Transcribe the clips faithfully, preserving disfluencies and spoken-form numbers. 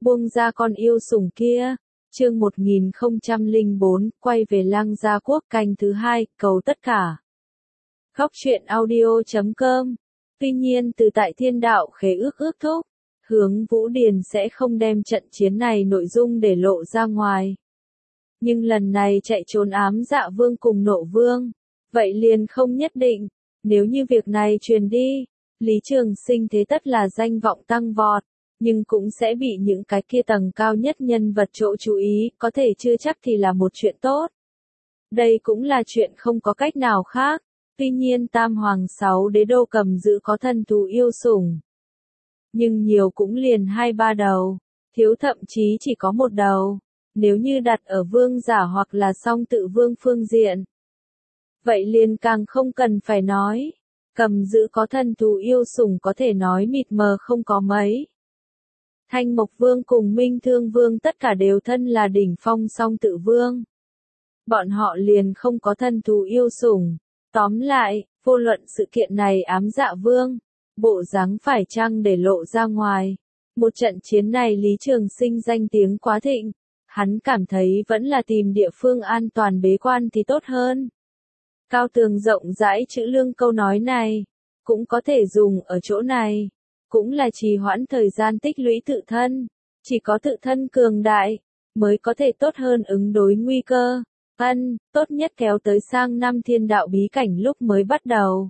Buông ra con yêu sủng kia. Chương một nghìn không trăm lẻ bốn, quay về Lăng Gia Quốc canh thứ hai, cầu tất cả. Góc truyện audio chấm com. Tuy nhiên từ tại Thiên Đạo khế ước ước thúc, Hướng Vũ Điền sẽ không đem trận chiến này nội dung để lộ ra ngoài. Nhưng lần này chạy trốn ám dạ vương cùng nộ vương, vậy liền không nhất định. Nếu như việc này truyền đi, Lý Trường Sinh thế tất là danh vọng tăng vọt, nhưng cũng sẽ bị những cái kia tầng cao nhất nhân vật chỗ chú ý, có thể chưa chắc thì là một chuyện tốt. Đây cũng là chuyện không có cách nào khác. Tuy nhiên Tam Hoàng sáu đế đô cầm giữ có thân thú yêu sủng, nhưng nhiều cũng liền hai ba đầu, thiếu thậm chí chỉ có một đầu. Nếu như đặt ở vương giả hoặc là song tự vương phương diện, vậy liền càng không cần phải nói. Cầm giữ có thân thú yêu sủng có thể nói mịt mờ không có mấy. Thanh Mộc Vương cùng Minh Thương Vương tất cả đều thân là đỉnh phong song tự vương. Bọn họ liền không có thân thú yêu sủng. Tóm lại, vô luận sự kiện này ám dạ vương, bộ dáng phải chăng để lộ ra ngoài. Một trận chiến này Lý Trường Sinh danh tiếng quá thịnh, hắn cảm thấy vẫn là tìm địa phương an toàn bế quan thì tốt hơn. Cao tường rộng rãi chữ lương câu nói này, cũng có thể dùng ở chỗ này, cũng là trì hoãn thời gian tích lũy tự thân, chỉ có tự thân cường đại, mới có thể tốt hơn ứng đối nguy cơ. Ân, tốt nhất kéo tới sang năm Thiên Đạo bí cảnh lúc mới bắt đầu.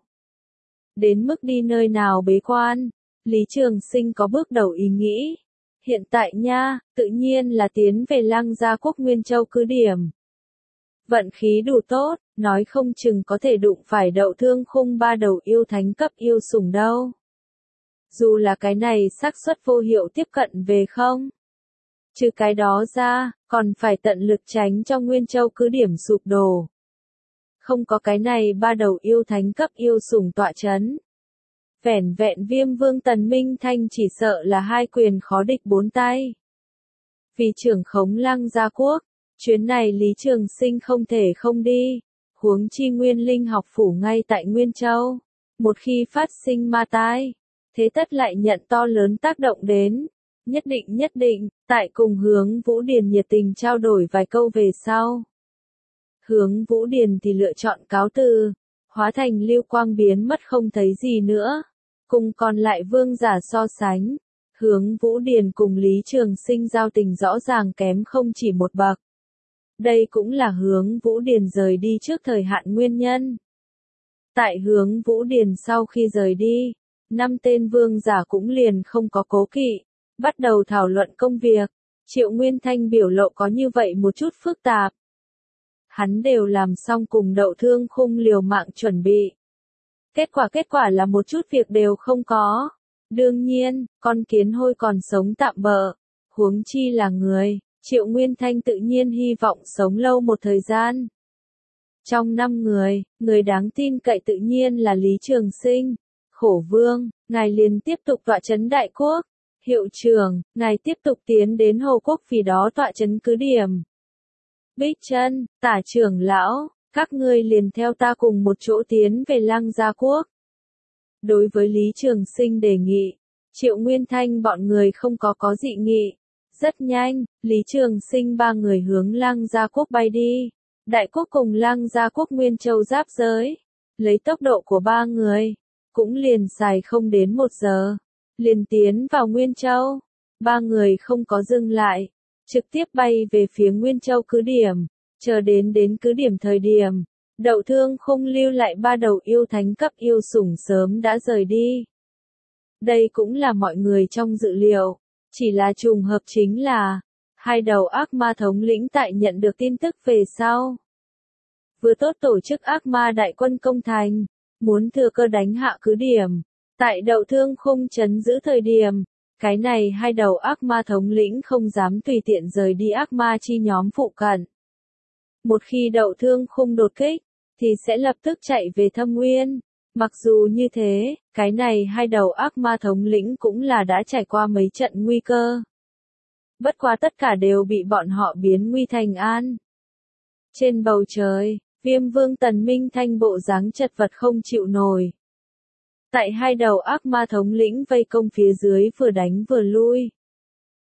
Đến mức đi nơi nào bế quan, Lý Trường Sinh có bước đầu ý nghĩ. Hiện tại nha, tự nhiên là tiến về Lăng Gia Quốc Nguyên Châu cứ điểm. Vận khí đủ tốt, nói không chừng có thể đụng phải Đậu Thương Khung ba đầu yêu thánh cấp yêu sủng đâu. Dù là cái này xác suất vô hiệu tiếp cận về không. Trừ cái đó ra, còn phải tận lực tránh cho Nguyên Châu cứ điểm sụp đổ. Không có cái này ba đầu yêu thánh cấp yêu sủng tọa chấn. Vẻn vẹn Viêm Vương Tần Minh Thanh chỉ sợ là hai quyền khó địch bốn tay. Vì trưởng khống Lăng Gia Quốc, chuyến này Lý Trường Sinh không thể không đi. Huống chi Nguyên Linh học phủ ngay tại Nguyên Châu. Một khi phát sinh ma tai, thế tất lại nhận to lớn tác động đến. Nhất định nhất định, tại cùng Hướng Vũ Điền nhiệt tình trao đổi vài câu về sau. Hướng Vũ Điền thì lựa chọn cáo từ, hóa thành lưu quang biến mất không thấy gì nữa. Cùng còn lại vương giả so sánh, Hướng Vũ Điền cùng Lý Trường Sinh giao tình rõ ràng kém không chỉ một bậc. Đây cũng là Hướng Vũ Điền rời đi trước thời hạn nguyên nhân. Tại Hướng Vũ Điền sau khi rời đi, năm tên vương giả cũng liền không có cố kỵ, bắt đầu thảo luận công việc. Triệu Nguyên Thanh biểu lộ có như vậy một chút phức tạp. Hắn đều làm xong cùng Đậu Thương Khung liều mạng chuẩn bị. Kết quả kết quả là một chút việc đều không có. Đương nhiên, con kiến hôi còn sống tạm bợ, huống chi là người. Triệu Nguyên Thanh tự nhiên hy vọng sống lâu một thời gian. Trong năm người, người đáng tin cậy tự nhiên là Lý Trường Sinh. Khổ Vương, ngài liền tiếp tục tọa trấn Đại Quốc. Hiệu trưởng, ngài tiếp tục tiến đến Hồ Quốc vì đó tọa trấn cứ điểm. Bích Trân, Tả trưởng lão, các ngươi liền theo ta cùng một chỗ tiến về Lăng Gia Quốc. Đối với Lý Trường Sinh đề nghị, Triệu Nguyên Thanh bọn người không có có dị nghị. Rất nhanh, Lý Trường Sinh ba người hướng Lăng Gia Quốc bay đi. Đại Quốc cùng Lăng Gia Quốc Nguyên Châu giáp giới. Lấy tốc độ của ba người, cũng liền xài không đến một giờ. Liền tiến vào Nguyên Châu. Ba người không có dừng lại, trực tiếp bay về phía Nguyên Châu cứ điểm. Chờ đến đến cứ điểm thời điểm, Đậu Thương Khung lưu lại ba đầu yêu thánh cấp yêu sủng sớm đã rời đi. Đây cũng là mọi người trong dự liệu. Chỉ là trùng hợp chính là, hai đầu ác ma thống lĩnh tại nhận được tin tức về sau. Vừa tốt tổ chức ác ma đại quân công thành, muốn thừa cơ đánh hạ cứ điểm. Tại Đậu Thương Khung trấn giữ thời điểm, cái này hai đầu ác ma thống lĩnh không dám tùy tiện rời đi ác ma chi nhóm phụ cận. Một khi Đậu Thương Khung đột kích, thì sẽ lập tức chạy về Thâm Nguyên. Mặc dù như thế, cái này hai đầu ác ma thống lĩnh cũng là đã trải qua mấy trận nguy cơ. Bất quá tất cả đều bị bọn họ biến nguy thành an. Trên bầu trời, Viêm Vương Tần Minh Thanh bộ dáng chật vật không chịu nổi. Tại hai đầu ác ma thống lĩnh vây công phía dưới vừa đánh vừa lui.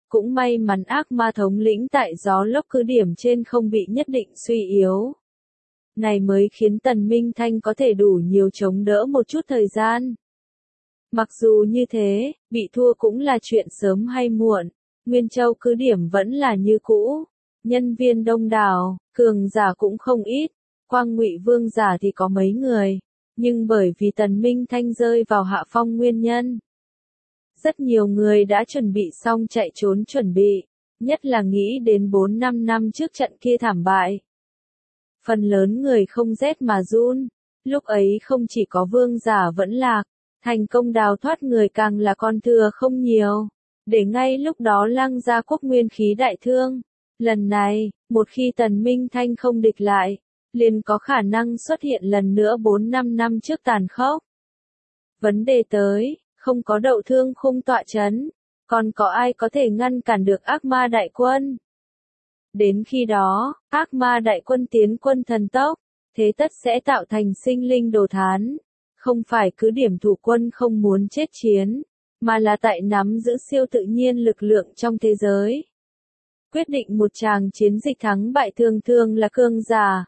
Cũng may mắn ác ma thống lĩnh tại gió lốc cứ điểm trên không bị nhất định suy yếu. Này mới khiến Tần Minh Thanh có thể đủ nhiều chống đỡ một chút thời gian. Mặc dù như thế, bị thua cũng là chuyện sớm hay muộn, Nguyên Châu cứ điểm vẫn là như cũ, nhân viên đông đảo, cường giả cũng không ít, Quang Ngụy Vương giả thì có mấy người, nhưng bởi vì Tần Minh Thanh rơi vào hạ phong nguyên nhân, rất nhiều người đã chuẩn bị xong chạy trốn chuẩn bị, nhất là nghĩ đến bốn năm năm trước trận kia thảm bại. Phần lớn người không rét mà run, lúc ấy không chỉ có vương giả vẫn lạc, thành công đào thoát người càng là con thừa không nhiều, để ngay lúc đó Lăng Gia Quốc nguyên khí đại thương. Lần này, một khi Tần Minh Thanh không địch lại, liền có khả năng xuất hiện lần nữa bốn năm năm trước tàn khốc. Vấn đề tới, không có Đậu Thương Khung tọa chấn, còn có ai có thể ngăn cản được ác ma đại quân? Đến khi đó, ác ma đại quân tiến quân thần tốc, thế tất sẽ tạo thành sinh linh đồ thán. Không phải cứ điểm thủ quân không muốn chết chiến, mà là tại nắm giữ siêu tự nhiên lực lượng trong thế giới. Quyết định một tràng chiến dịch thắng bại thường thường là cương giả.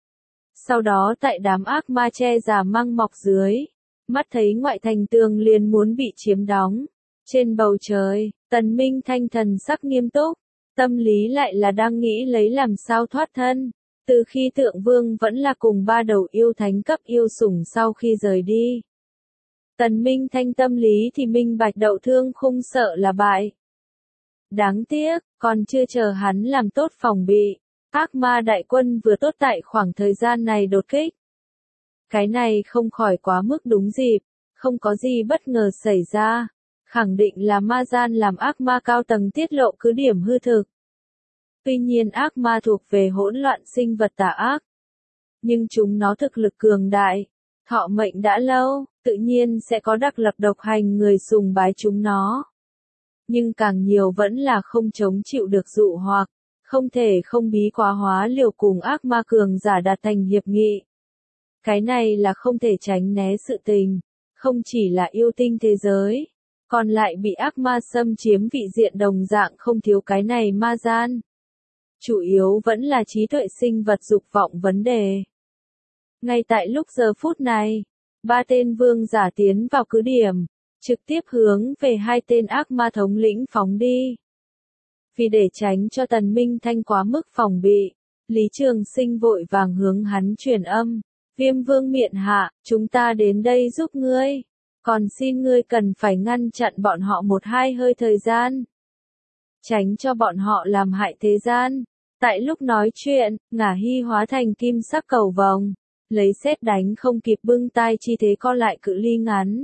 Sau đó tại đám ác ma che giả măng mọc dưới, mắt thấy ngoại thành tường liền muốn bị chiếm đóng. Trên bầu trời, Tần Minh Thanh thần sắc nghiêm túc, tâm lý lại là đang nghĩ lấy làm sao thoát thân. Từ khi Tượng Vương vẫn là cùng ba đầu yêu thánh cấp yêu sủng sau khi rời đi. Tần Minh Thanh tâm lý thì minh bạch Đậu Thương Khung sợ là bại. Đáng tiếc, còn chưa chờ hắn làm tốt phòng bị, ác ma đại quân vừa tốt tại khoảng thời gian này đột kích. Cái này không khỏi quá mức đúng dịp, không có gì bất ngờ xảy ra, khẳng định là ma gian làm ác ma cao tầng tiết lộ cứ điểm hư thực. Tuy nhiên ác ma thuộc về hỗn loạn sinh vật tà ác, nhưng chúng nó thực lực cường đại, thọ mệnh đã lâu, tự nhiên sẽ có đặc lập độc hành người sùng bái chúng nó. Nhưng càng nhiều vẫn là không chống chịu được dụ hoặc, không thể không bí quá hóa liều cùng ác ma cường giả đạt thành hiệp nghị. Cái này là không thể tránh né sự tình, không chỉ là yêu tinh thế giới, còn lại bị ác ma xâm chiếm vị diện đồng dạng không thiếu cái này ma gian. Chủ yếu vẫn là trí tuệ sinh vật dục vọng vấn đề. Ngay tại lúc giờ phút này, ba tên vương giả tiến vào cứ điểm, trực tiếp hướng về hai tên ác ma thống lĩnh phóng đi. Vì để tránh cho Tần Minh Thanh quá mức phòng bị, Lý Trường Sinh vội vàng hướng hắn truyền âm, Viêm Vương miện hạ, chúng ta đến đây giúp ngươi, còn xin ngươi cần phải ngăn chặn bọn họ một hai hơi thời gian, tránh cho bọn họ làm hại thế gian. Tại lúc nói chuyện, Ngả Hy hóa thành kim sắc cầu vồng, lấy sét đánh không kịp bưng tay chi thế co lại cự ly ngắn.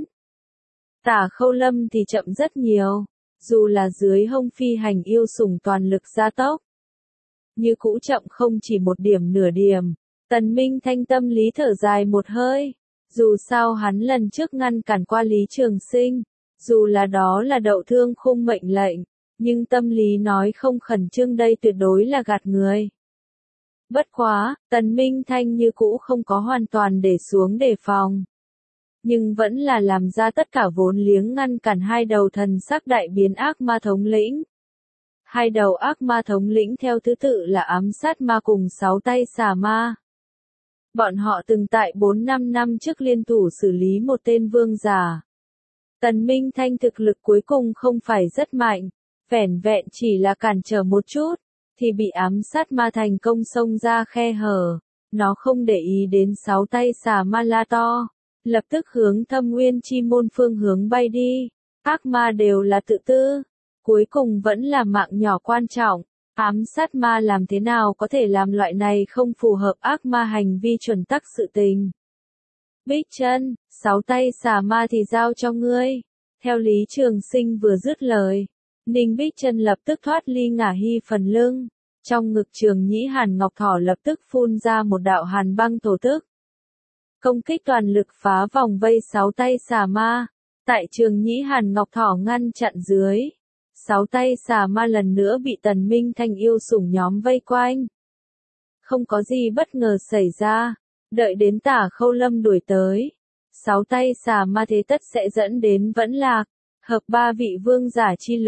Tả Khâu Lâm thì chậm rất nhiều, dù là dưới hông phi hành yêu sủng toàn lực gia tốc. Như cũ chậm không chỉ một điểm nửa điểm, Tần Minh Thanh tâm lý thở dài một hơi, dù sao hắn lần trước ngăn cản qua Lý Trường Sinh, dù là đó là Đậu Thương Khung mệnh lệnh, nhưng tâm lý nói không khẩn trương đây tuyệt đối là gạt người. Bất quá, Tần Minh Thanh như cũ không có hoàn toàn để xuống đề phòng. Nhưng vẫn là làm ra tất cả vốn liếng ngăn cản hai đầu thần sắc đại biến ác ma thống lĩnh. Hai đầu ác ma thống lĩnh theo thứ tự là ám sát ma cùng sáu tay xà ma. Bọn họ từng tại bốn năm năm trước liên thủ xử lý một tên vương giả. Tần Minh Thanh thực lực cuối cùng không phải rất mạnh, vẻn vẹn chỉ là cản trở một chút, thì bị ám sát ma thành công xông ra khe hở. Nó không để ý đến sáu tay xà ma la to, lập tức hướng Thâm Nguyên Chi Môn phương hướng bay đi. Ác ma đều là tự tư, cuối cùng vẫn là mạng nhỏ quan trọng. Ám sát ma làm thế nào có thể làm loại này không phù hợp ác ma hành vi chuẩn tắc sự tình. Bích Chân, sáu tay xà ma thì giao cho ngươi. Theo Lý Trường Sinh vừa dứt lời, Ninh Bích Chân lập tức thoát ly Ngả Hy phần lưng. Trong ngực Trường Nhĩ Hàn Ngọc Thỏ lập tức phun ra một đạo hàn băng thổ tức. Công kích toàn lực phá vòng vây sáu tay xà ma. Tại Trường Nhĩ Hàn Ngọc Thỏ ngăn chặn dưới, sáu tay xà ma lần nữa bị Tần Minh Thanh yêu sủng nhóm vây quanh. Không có gì bất ngờ xảy ra, đợi đến Tả Khâu Lâm đuổi tới. Sáu tay xà ma thế tất sẽ dẫn đến vẫn lạc, hợp ba vị vương giả chi lực,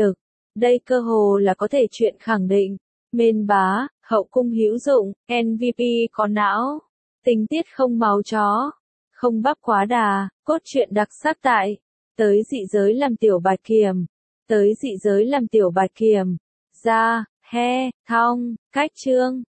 Đây cơ hồ là có thể chuyện khẳng định. Mên bá, hậu cung hữu dụng, em vê pê có não. Tình tiết không máu chó. Không bắp quá đà, cốt truyện đặc sắc tại. Tới dị giới làm tiểu bạch kiểm. Tới dị giới làm tiểu bạch kiểm. Ra, he, thong, cách chương.